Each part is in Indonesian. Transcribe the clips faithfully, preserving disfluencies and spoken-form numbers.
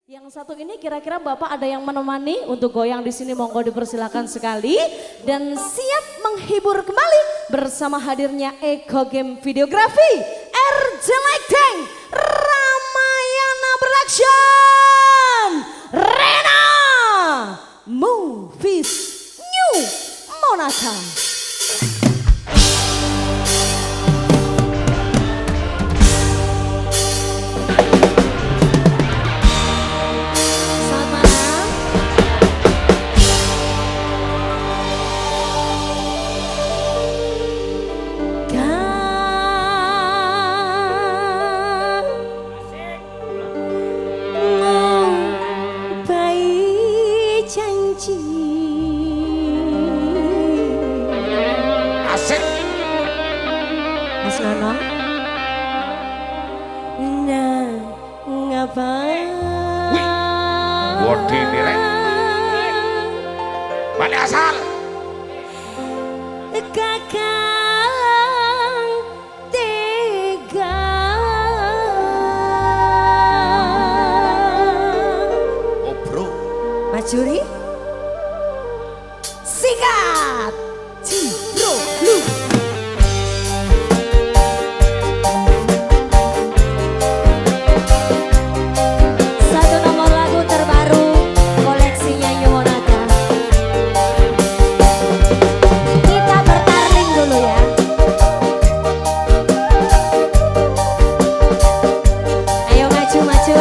Yang satu ini kira-kira Bapak ada yang menemani untuk goyang di sini, monggo dipersilakan sekali dan siap menghibur kembali bersama hadirnya Eko Game Videografi, R J Lighting, Ramayana Production, Rena Movies New Monata. Asik Mas Nono. Nah, ngapa? Wih, wodi nirek. Balik asal. Kakang tega. Oh bro, Mas Juri. Sikat. Cibro lu. Satu nomor lagu terbaru koleksinya Yumonata. Kita bertanding dulu ya. Ayo maju maju.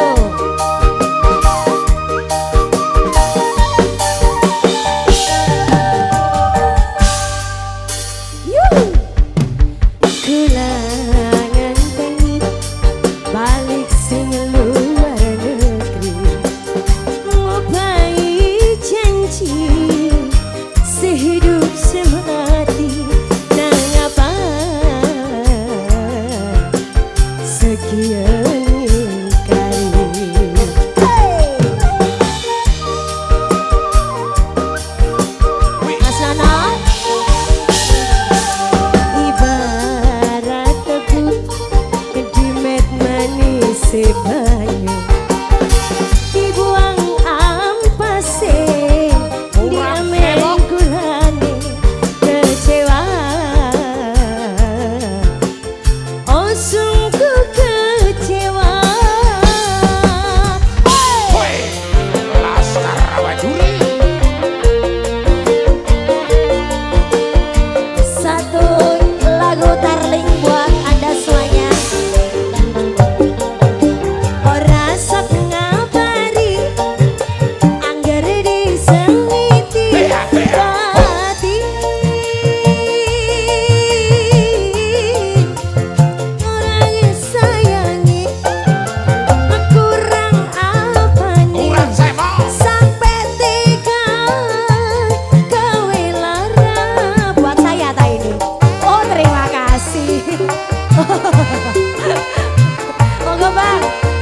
Monggo Bang.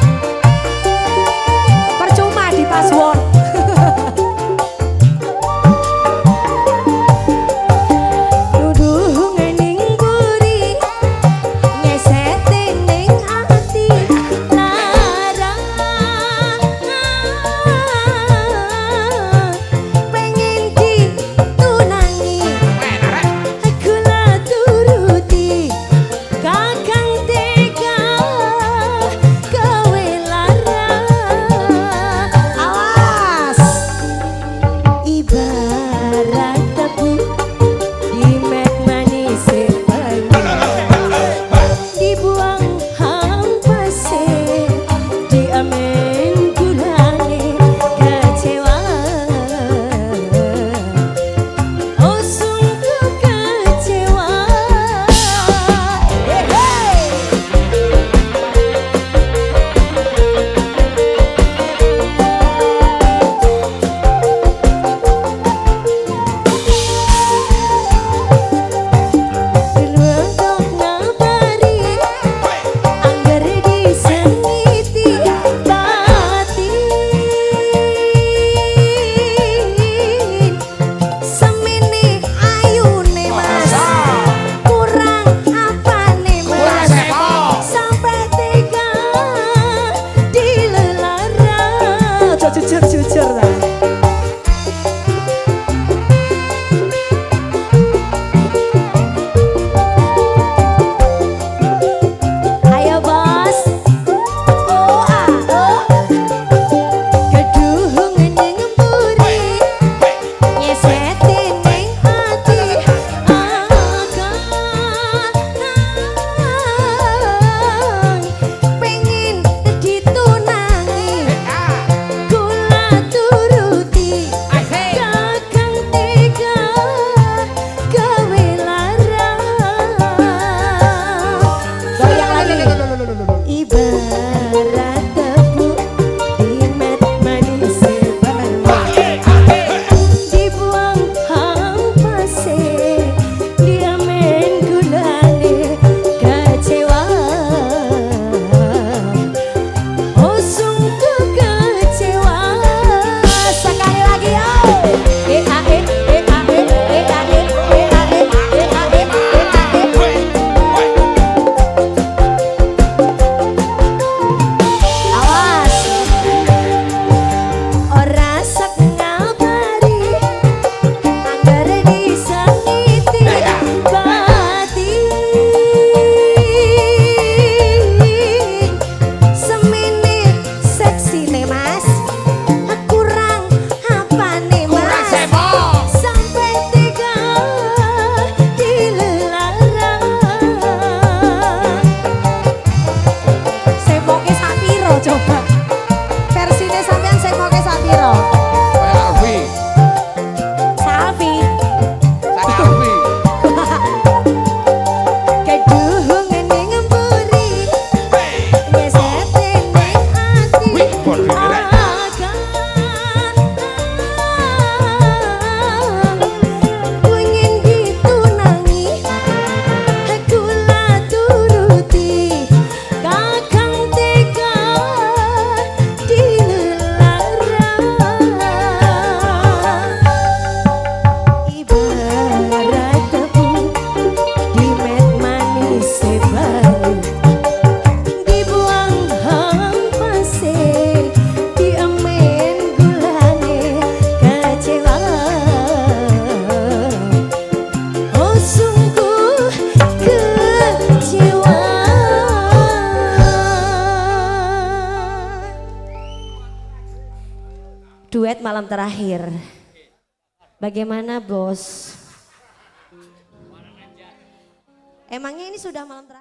Percuma di password. Duduh ngening buri, ngesete ning ati larang. Pengen ditunangi, aku lah turuti. Kakang tega kowe lara. Awas. Jujur-jujur lah. Ayo bos. Oh ah oh. Keduhung ning mburi. Nyeseti ning ati. Pengen ditunangi. Kula turuti kakang tega gawe larang. Goyang lagi. Ibarat tebu di met manis dibuang hampase diamen gulane kecewa. Oh sungguh kecewa. Sekali lagi yo. E A E E A E E A E E A E E A E E A E. Awas. Ora sak ngabari anggar disangiti batin. Semene seksine mas kurang apane mas sampai tega dilarang. Semoke sapiro coba versine sampean semoke sapiro. Alfi, Salvi. saya Alfi. Keduhung ning mburi nyesete ning ati. Wih, body direct. Pengen ditunangi kula turuti kakang tega dilarang. Ibarat tebu di met manis baru dibuang hampase diamen gulane kecewa. Oh sungguh kecewa. Duet malam terakhir. Bagaimana bos? Emangnya ini sudah malam terakhir?